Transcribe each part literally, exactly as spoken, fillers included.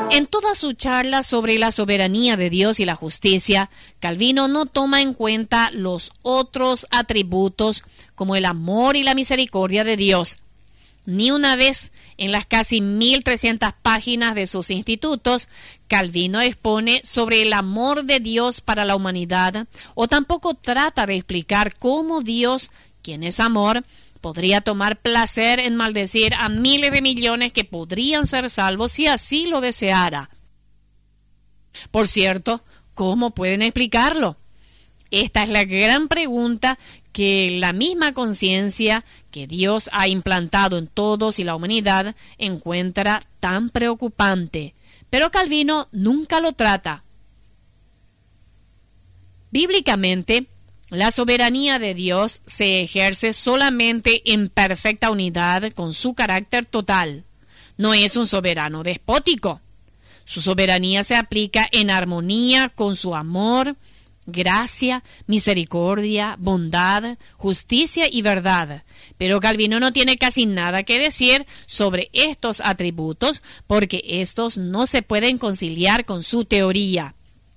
En toda su charla sobre la soberanía de Dios y la justicia, Calvino no toma en cuenta los otros atributos como el amor y la misericordia de Dios. Ni una vez en las casi mil trescientas páginas de sus institutos, Calvino expone sobre el amor de Dios para la humanidad, o tampoco trata de explicar cómo Dios, quien es amor, podría tomar placer en maldecir a miles de millones que podrían ser salvos si así lo deseara. Por cierto, ¿cómo pueden explicarlo? Esta es la gran pregunta que la misma conciencia que Dios ha implantado en todos y la humanidad encuentra tan preocupante, pero Calvino nunca lo trata. Bíblicamente, la soberanía de Dios se ejerce solamente en perfecta unidad con su carácter total. No es un soberano despótico. Su soberanía se aplica en armonía con su amor, gracia, misericordia, bondad, justicia y verdad. Pero Calvino no tiene casi nada que decir sobre estos atributos porque estos no se pueden conciliar con su teoría.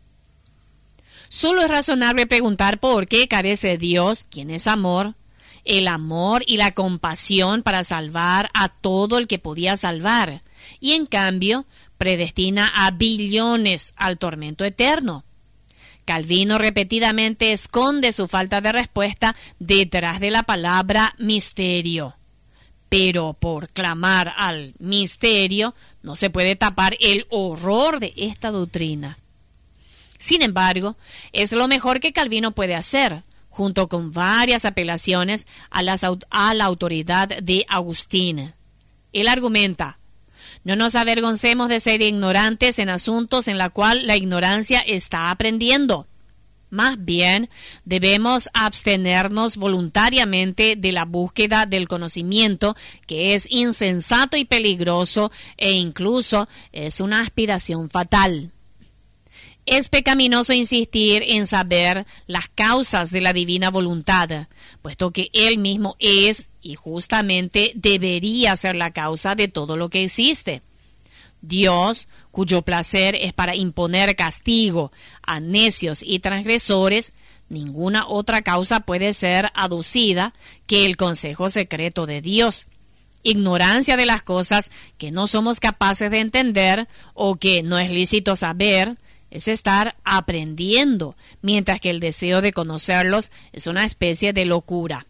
Solo es razonable preguntar por qué carece Dios, quien es amor, el amor y la compasión para salvar a todo el que podía salvar, y en cambio predestina a billones al tormento eterno. Calvino repetidamente esconde su falta de respuesta detrás de la palabra misterio. Pero por clamar al misterio no se puede tapar el horror de esta doctrina. Sin embargo, es lo mejor que Calvino puede hacer, junto con varias apelaciones a, las, a la autoridad de Agustín. Él argumenta: no nos avergoncemos de ser ignorantes en asuntos en los cuales la ignorancia está aprendiendo. Más bien, debemos abstenernos voluntariamente de la búsqueda del conocimiento, que es insensato y peligroso, e incluso es una aspiración fatal. Es pecaminoso insistir en saber las causas de la divina voluntad, puesto que Él mismo es y justamente debería ser la causa de todo lo que existe. Dios, cuyo placer es para imponer castigo a necios y transgresores, ninguna otra causa puede ser aducida que el consejo secreto de Dios. Ignorancia de las cosas que no somos capaces de entender o que no es lícito saber, es estar aprendiendo, mientras que el deseo de conocerlos es una especie de locura.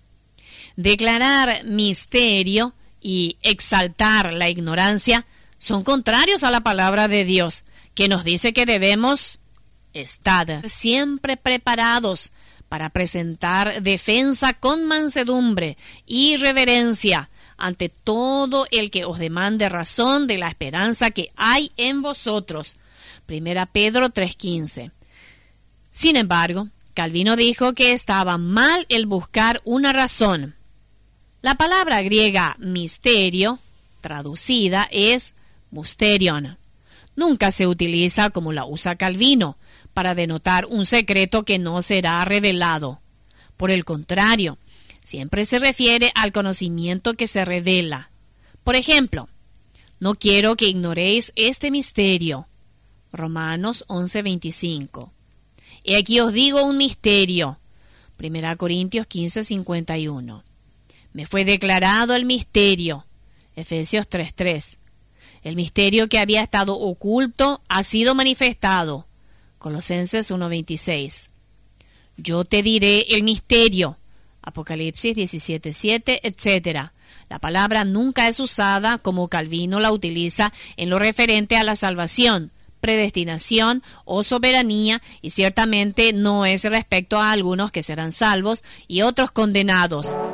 Declarar misterio y exaltar la ignorancia son contrarios a la palabra de Dios, que nos dice que debemos estar siempre preparados para presentar defensa con mansedumbre y reverencia ante todo el que os demande razón de la esperanza que hay en vosotros. Primera Pedro tres quince. Sin embargo, Calvino dijo que estaba mal el buscar una razón. La palabra griega misterio, traducida, es mysterion. Nunca se utiliza como la usa Calvino, para denotar un secreto que no será revelado. Por el contrario, siempre se refiere al conocimiento que se revela. Por ejemplo, no quiero que ignoréis este misterio. Romanos once veinticinco. Y aquí os digo un misterio. Primera Corintios quince cincuenta y uno. Me fue declarado el misterio. Efesios tres tres. El misterio que había estado oculto ha sido manifestado. Colosenses uno veintiséis. Yo te diré el misterio. Apocalipsis diecisiete siete, etcétera. La palabra nunca es usada como Calvino la utiliza en lo referente a la salvación, predestinación o soberanía, y ciertamente no es respecto a algunos que serán salvos y otros condenados.